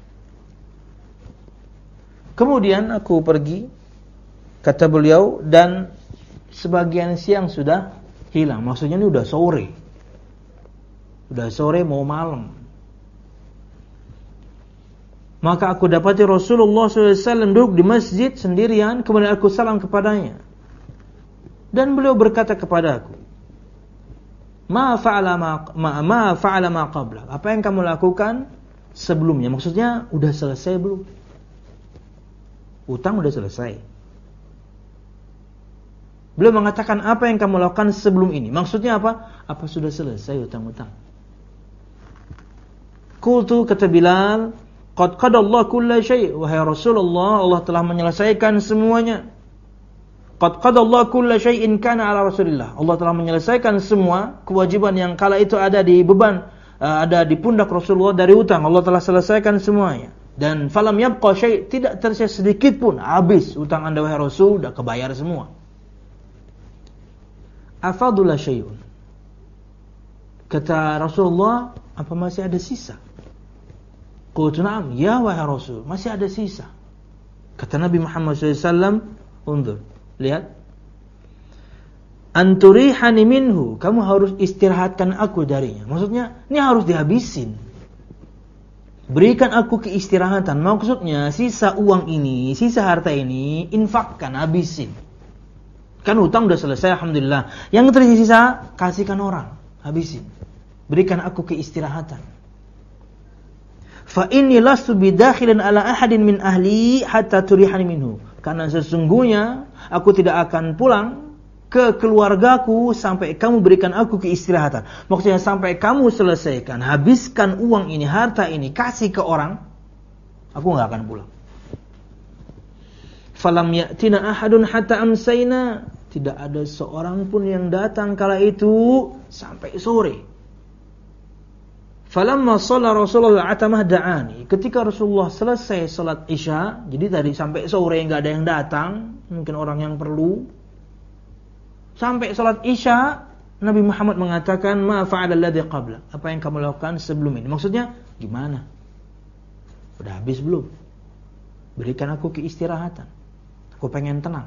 Kemudian aku pergi, kata beliau, dan sebagian siang sudah hilang. Maksudnya ini udah sore. Udah sore mau malam. Maka aku dapati Rasulullah SAW duduk di masjid sendirian. Kemudian aku salam kepadanya. Dan beliau berkata kepadaku, Ma fa'ala ma qabla. Apa yang kamu lakukan sebelumnya? Maksudnya udah selesai belum? Utang udah selesai. Beliau mengatakan apa yang kamu lakukan sebelum ini. Maksudnya apa? Apa sudah selesai utang-utang? Qultu, kata Bilal, qad qadallahu kulla syai'. Wahai Rasulullah, Allah telah menyelesaikan semuanya. Qad qadallahu kulla syai'in kana ala Rasulillah. Allah telah menyelesaikan semua kewajiban yang kala itu ada di beban, ada di pundak Rasulullah dari utang. Allah telah selesaikan semuanya. Dan falam yabqa syai', tidak tersisa sedikit pun. Habis utang Anda wahai Rasul, sudah kebayar semua. Afadula syai'un. Kata Rasulullah, apa masih ada sisa? Qultu na'am, ya wahai Rasul, masih ada sisa. Kata Nabi Muhammad SAW, undur, lihat. Anturihani minhu, kamu harus istirahatkan aku darinya. Maksudnya, ini harus dihabisin. Berikan aku keistirahatan. Maksudnya, sisa uang ini, sisa harta ini, infakkan, habisin. Kan hutang udah selesai, alhamdulillah. Yang tersisa, kasihkan orang, habisin. Berikan aku keistirahatan. Fa inni lastu bidakhilin ala ahadin min ahli hatta turihani minhu. Karena sesungguhnya aku tidak akan pulang ke keluargaku sampai kamu berikan aku keistirahatan. Maksudnya sampai kamu selesaikan, habiskan uang ini, harta ini, kasih ke orang, aku enggak akan pulang. Falam ya'tina ahadun hatta amsayna. Tidak ada seorang pun yang datang kala itu sampai sore. Falamma shalla Rasulullah atamah da'ani. Ketika Rasulullah selesai salat Isya, jadi tadi sampai sore enggak ada yang datang, mungkin orang yang perlu. Sampai salat Isya, Nabi Muhammad mengatakan, "Ma fa'ala alladhi qabla." Apa yang kamu lakukan sebelum ini? Maksudnya gimana? Udah habis belum? Berikan aku keistirahatan. Aku pengen tenang.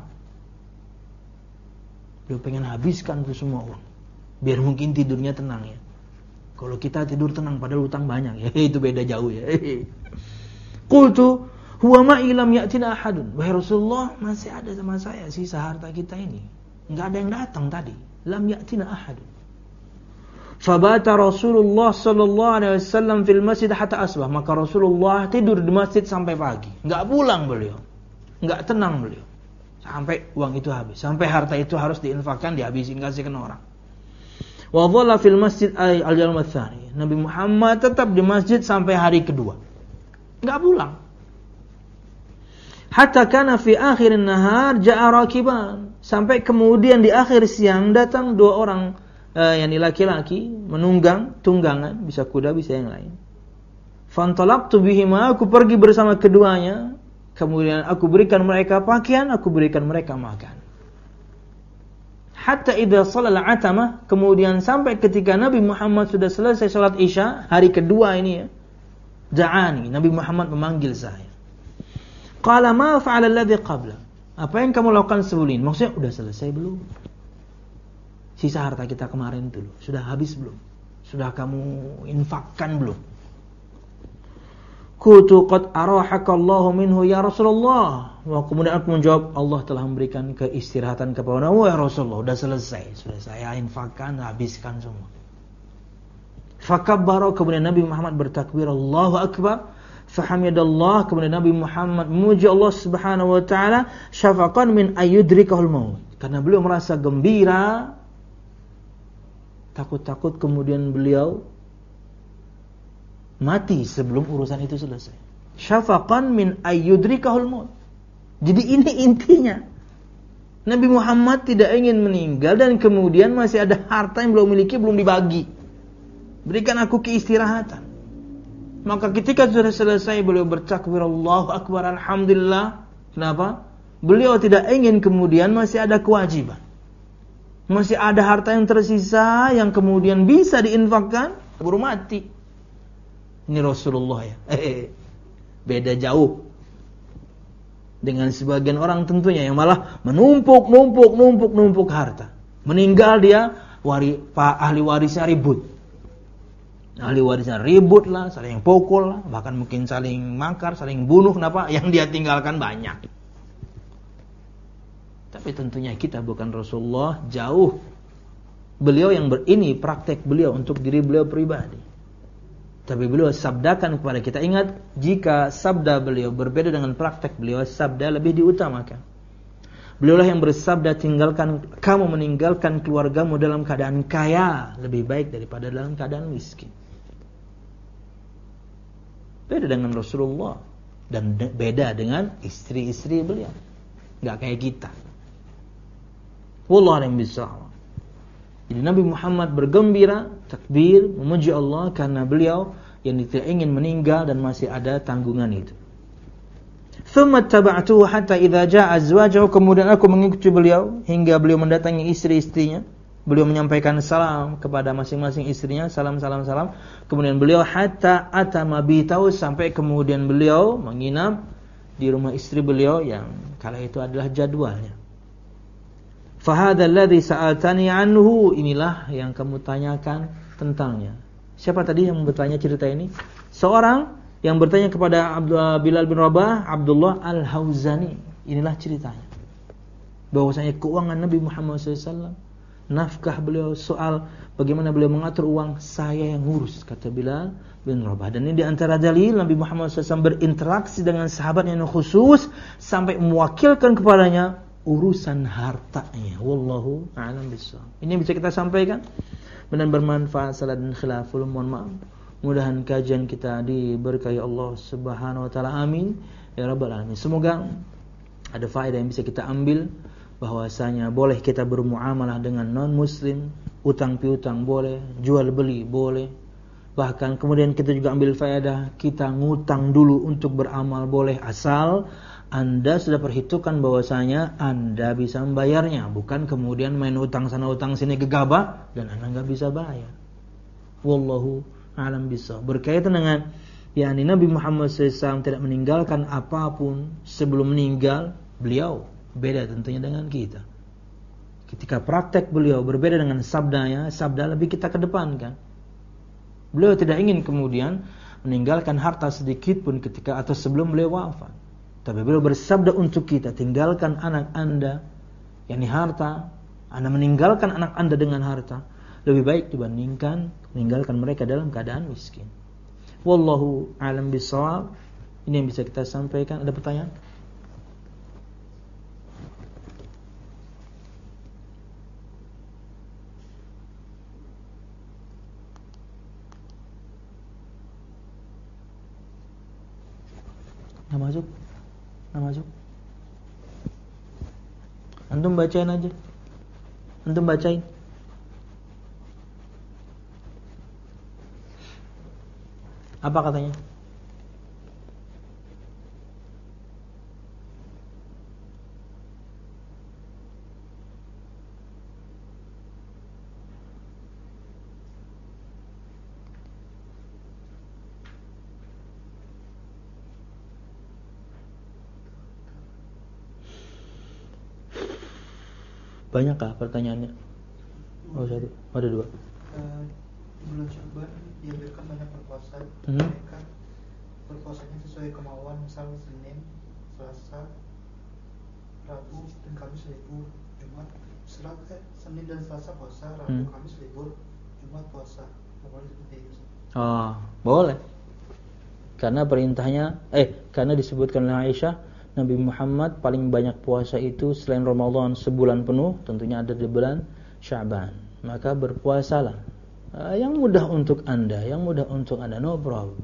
Dia pengen habiskan itu semua uang. Biar mungkin tidurnya tenang ya. Kalau kita tidur tenang padahal utang banyak ya, itu beda jauh ya. Qultu huwa ma'i lam ya'tina ahadun. Wahai Rasulullah, masih ada sama saya sisa harta kita ini. Enggak ada yang datang tadi. Lam ya'tina ahadun. Fabata Rasulullah sallallahu alaihi wasallam fil masjid hatta asbah. Maka Rasulullah tidur di masjid sampai pagi. Enggak pulang beliau. Enggak tenang beliau. Sampai uang itu habis. Sampai harta itu harus diinfakkan, dihabisin, kasihkan orang. Wa dhalla fil masjid al-yawm ats-tsani. Nabi Muhammad tetap di masjid sampai hari kedua. Enggak pulang. Hatta kana fi akhir an-nahar ja'a rakiban. Sampai kemudian di akhir siang datang dua orang yakni laki-laki menunggang tunggangan, bisa kuda, bisa yang lain. Fantalaqtu bihima, aku pergi bersama keduanya. Kemudian aku berikan mereka pakaian, aku berikan mereka makan. Hatta idza shalla al-'atamah, kemudian sampai ketika Nabi Muhammad sudah selesai salat Isya, hari kedua ini ya. Da'ani, Nabi Muhammad memanggil saya. Qala ma fa'ala alladhi qabla. Apa yang kamu lakukan sebelum ini? Maksudnya udah selesai belum? Sisa harta kita kemarin itu loh, sudah habis belum? Sudah kamu infakkan belum? Qultu qad arahakallahu minhu ya Rasulullah. Wah, kemudian aku menjawab, Allah telah memberikan keistirahatan kepadamu ya Rasulullah. Sudah selesai, sudah saya infakkan, habiskan semua. Fakabbara, kemudian Nabi Muhammad bertakbir, Allahu Akbar. Fahamidallah, kemudian Nabi Muhammad memuji Allah Subhanahu wa taala, syafaqan min ayyudrikahul maut. Karena beliau merasa gembira, takut-takut kemudian beliau mati sebelum urusan itu selesai. Syafaqan min ayyudrikahul maut. Jadi ini intinya. Nabi Muhammad tidak ingin meninggal dan kemudian masih ada harta yang belum miliki, belum dibagi. Berikan aku keistirahatan. Maka ketika sudah selesai beliau bertakbir Allahu Akbar, alhamdulillah. Kenapa? Beliau tidak ingin kemudian masih ada kewajiban. Masih ada harta yang tersisa yang kemudian bisa diinfakkan, baru mati. Ini Rasulullah ya. Beda jauh dengan sebagian orang tentunya yang malah menumpuk harta. Meninggal dia, ahli warisnya ribut. Ahli warisnya ribut lah, saling pukul lah, bahkan mungkin saling makar, saling bunuh. Kenapa? Yang dia tinggalkan banyak. Tapi tentunya kita bukan Rasulullah, jauh. Beliau yang ini praktek beliau untuk diri beliau pribadi. Tapi beliau sabdakan kepada kita, ingat, jika sabda beliau berbeda dengan praktek beliau, sabda lebih diutamakan. Beliaulah yang bersabda, kamu meninggalkan keluargamu dalam keadaan kaya lebih baik daripada dalam keadaan miskin. Beda dengan Rasulullah dan beda dengan istri-istri beliau. Enggak kayak kita. Wallahu a'lam bishawab. Jadi Nabi Muhammad bergembira, takbir, memuji Allah karena beliau yang tidak ingin meninggal dan masih ada tanggungan itu. Thumma taba'tuhu hatta idza ja'a azwajuhu, kemudian aku mengikuti beliau hingga beliau mendatangi istri-istrinya. Beliau menyampaikan salam kepada masing-masing istrinya, salam. Kemudian beliau hatta atama bitau, sampai kemudian beliau menginap di rumah istri beliau yang kala itu adalah jadwalnya. Fahadha alladhi sa'altani anhu, inilah yang kamu tanyakan tentangnya. Siapa tadi yang bertanya cerita ini? Seorang yang bertanya kepada Bilal bin Rabah, Abdullah Al-Hauzani. Inilah ceritanya. Bahwasanya keuangan Nabi Muhammad SAW, nafkah beliau, soal bagaimana beliau mengatur uang, saya yang ngurus, kata Bilal bin Rabah. Dan ini di antara dalil Nabi Muhammad SAW berinteraksi dengan sahabat yang khusus sampai mewakilkan kepadanya urusan hartanya. Wallahu a'lam bishawab. Ini bisa kita sampaikan dan bermanfaat. Salah dan khilaful, mohon maaf. Mudahan kajian kita diberkahi Allah Subhanahu wa taala. Amin ya rabbal alamin. Semoga ada faedah yang bisa kita ambil, bahwasanya boleh kita bermuamalah dengan non muslim, utang piutang boleh, jual beli boleh. Bahkan kemudian kita juga ambil faedah, kita ngutang dulu untuk beramal boleh, asal Anda sudah perhitungkan bahwasanya Anda bisa membayarnya, bukan kemudian main utang sana utang sini gegabah dan Anda enggak bisa bayar. Wallahu a'lam bishawab. Berkaitan dengan Nabi Muhammad SAW tidak meninggalkan apapun sebelum meninggal, beliau beda tentunya dengan kita. Ketika praktek beliau berbeda dengan sabdanya, sabda lebih kita kedepankan. Beliau tidak ingin kemudian meninggalkan harta sedikit pun ketika atau sebelum beliau wafat. Tapi beliau bersabda untuk kita, tinggalkan anak Anda, yakni harta. Anda meninggalkan anak Anda dengan harta lebih baik dibandingkan meninggalkan mereka dalam keadaan miskin. Wallahu a'lam bishawab. Ini yang bisa kita sampaikan. Ada pertanyaan? Nggak masuk? Nggak masuk? Antum bacain aja. Antum bacain. Apa katanya? Banyakkah pertanyaannya? Oh, satu. Ada dua. Bulan Sya'ban dianjurkan banyak berpuasa. Mereka berpuasanya sesuai kemauan, misal Senin, Selasa, Rabu dan Kamis libur, Jumat Senin dan Selasa puasa, Rabu Kamis libur, Jumat puasa. Boleh seperti itu. Oh, boleh. Karena karena disebutkan oleh Aisyah, Nabi Muhammad paling banyak puasa itu selain Ramadan sebulan penuh, tentunya ada di bulan Sya'ban. Maka berpuasalah. Yang mudah untuk Anda, no problem.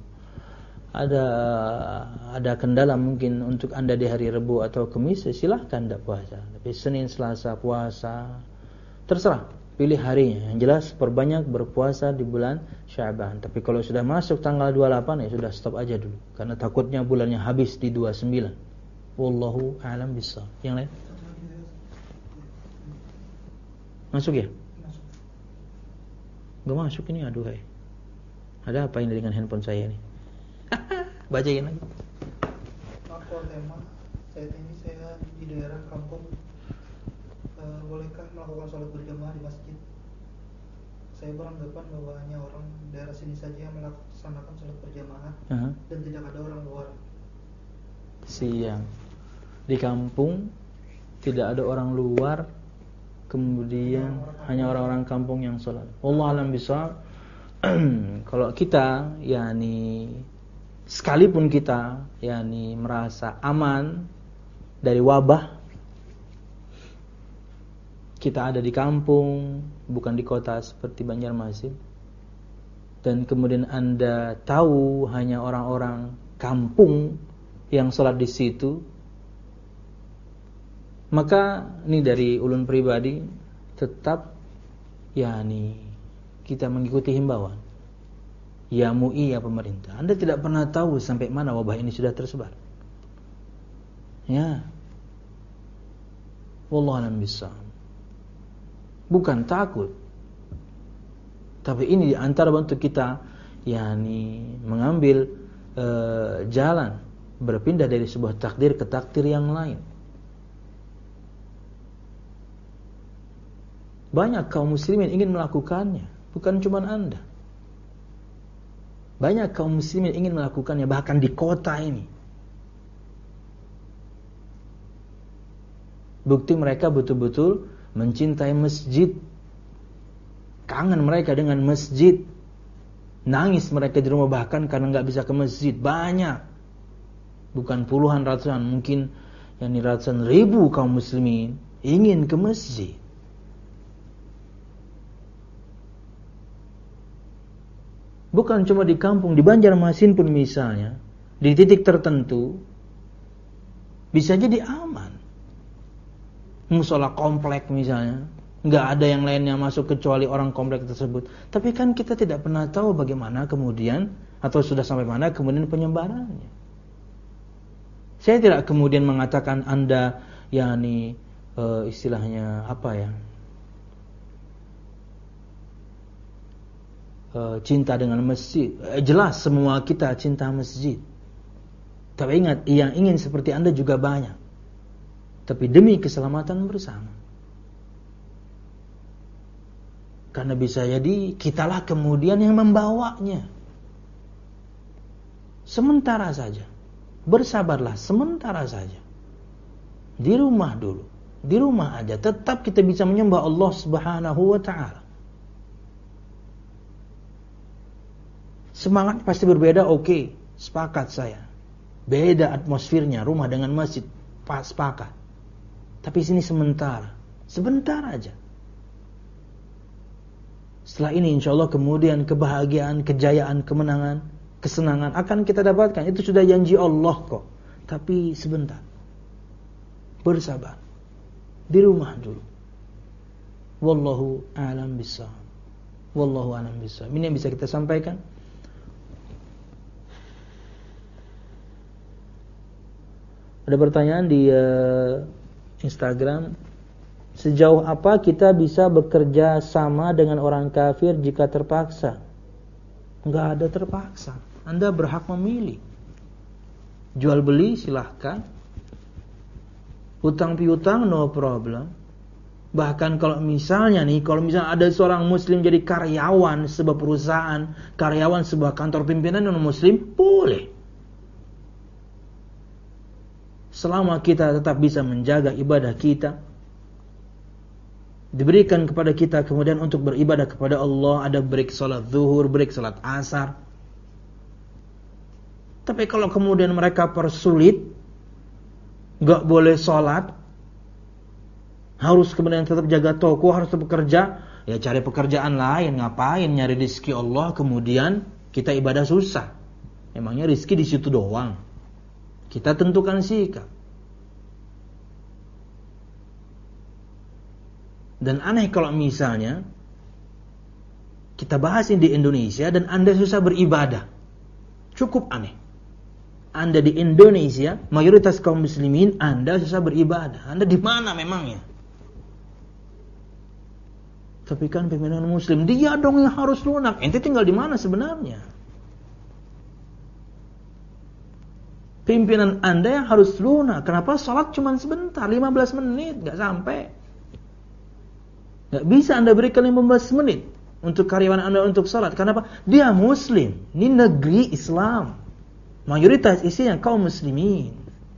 Ada kendala mungkin untuk Anda di hari Rabu atau Kamis, silahkan Anda puasa. Tapi Senin, Selasa puasa, terserah, pilih harinya. Yang jelas perbanyak berpuasa di bulan Sya'ban. Tapi kalau sudah masuk tanggal 28 ya sudah stop aja dulu, karena takutnya bulannya habis di 29. Wallahu a'lam bishawab. Yang lain? Masuk ya? Gak masuk ini, aduh hai. Ada apa ini dengan handphone saya nih? Bacain lagi. Apa tema saat ini saya di daerah kampung, bolehkah melakukan sholat berjamaah di masjid? Saya beranggapan bahwa hanya orang daerah sini saja yang melaksanakan sholat berjamaah dan tidak ada orang luar. Siang di kampung tidak ada orang luar, kemudian hanya orang-orang kampung yang sholat. Wallahu a'lam bishawab. Kalau kita sekalipun kita merasa aman dari wabah, kita ada di kampung bukan di kota seperti Banjarmasin, dan kemudian Anda tahu hanya orang-orang kampung yang sholat di situ, maka ini dari ulun pribadi tetap kita mengikuti himbauan ya MUI, ya pemerintah. Anda tidak pernah tahu sampai mana wabah ini sudah tersebar. Ya. Wallahu a'lam bishawab. Bukan takut, tapi ini antara bentuk kita mengambil jalan berpindah dari sebuah takdir ke takdir yang lain. Banyak kaum muslimin ingin melakukannya, bukan cuma Anda. Banyak kaum muslimin ingin melakukannya, bahkan di kota ini. Bukti mereka betul-betul mencintai masjid. Kangen mereka dengan masjid. Nangis mereka di rumah bahkan karena gak bisa ke masjid. Banyak. Bukan puluhan, ratusan, mungkin ratusan ribu kaum muslimin ingin ke masjid. Bukan cuma di kampung, di Banjarmasin pun misalnya, di titik tertentu bisa jadi aman. Musola komplek misalnya, nggak ada yang lainnya masuk kecuali orang komplek tersebut. Tapi kan kita tidak pernah tahu bagaimana kemudian, atau sudah sampai mana kemudian penyebarannya. Saya tidak kemudian mengatakan Anda istilahnya apa ya, cinta dengan masjid. Jelas semua kita cinta masjid. Tapi ingat, yang ingin seperti Anda juga banyak. Tapi demi keselamatan bersama. Karena bisa jadi kitalah kemudian yang membawanya. Sementara saja. Bersabarlah sementara saja. Di rumah dulu. Di rumah aja tetap kita bisa menyembah Allah Subhanahu wa ta'ala. Semangat pasti berbeda, oke, sepakat saya. Beda atmosfernya rumah dengan masjid, sepakat. Tapi sini sementara aja. Setelah ini insya Allah kemudian kebahagiaan, kejayaan, kemenangan, kesenangan akan kita dapatkan. Itu sudah janji Allah kok. Tapi sebentar, bersabar di rumah dulu. Wallahu a'lam bishawab. Wallahu a'lam bishawab. Ini yang bisa kita sampaikan. Ada pertanyaan di Instagram, sejauh apa kita bisa bekerja sama dengan orang kafir jika terpaksa? Enggak ada terpaksa. Anda berhak memilih. Jual beli silahkan. Hutang piutang no problem. Bahkan kalau misalnya ada seorang muslim jadi karyawan sebuah perusahaan, karyawan sebuah kantor pimpinan non muslim, boleh. Selama kita tetap bisa menjaga ibadah kita, diberikan kepada kita kemudian untuk beribadah kepada Allah, ada break salat zuhur, break salat asar. Tapi kalau kemudian mereka persulit, gak boleh salat, harus kemudian tetap jaga toko, harus tetap bekerja, ya cari pekerjaan lain. Ngapain nyari rezeki Allah kemudian kita ibadah susah? Emangnya rezeki di situ doang? Kita tentukan sikap. Dan aneh kalau misalnya kita bahas ini di Indonesia dan Anda susah beribadah. Cukup aneh. Anda di Indonesia, mayoritas kaum muslimin, Anda susah beribadah. Anda di mana memangnya? Tapi kan pimpinan muslim, dia dong yang harus lunak. Ente tinggal di mana sebenarnya? Pimpinan Anda yang harus lunak. Kenapa sholat cuma sebentar, 15 menit, gak sampai. Gak bisa Anda berikan 15 menit untuk karyawan Anda untuk sholat. Kenapa? Dia muslim. Ini negeri Islam. Mayoritas isinya kaum muslimin.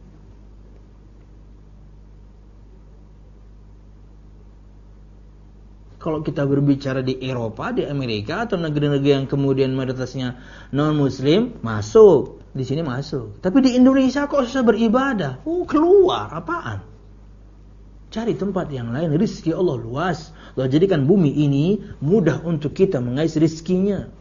Kalau kita berbicara di Eropa, di Amerika atau negeri-negeri yang kemudian mayoritasnya non-muslim, masuk. Di sini masuk. Tapi di Indonesia kok susah beribadah? Keluar. Apaan? Cari tempat yang lain. Rizki Allah luas. Allah jadikan bumi ini mudah untuk kita mengais rizkinya.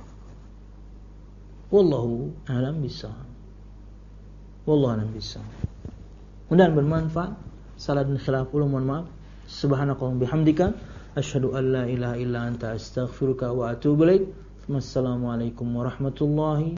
Wallahu a'lam bishawab. Wallahu a'lam bishawab. Mudah-mudahan bermanfaat. Salah dan khilaf mohon maaf. Subhanakallahumma bihamdika asyhadu an la ilaha illa anta astaghfiruka wa atubu ilaik. Wassalamualaikum warahmatullahi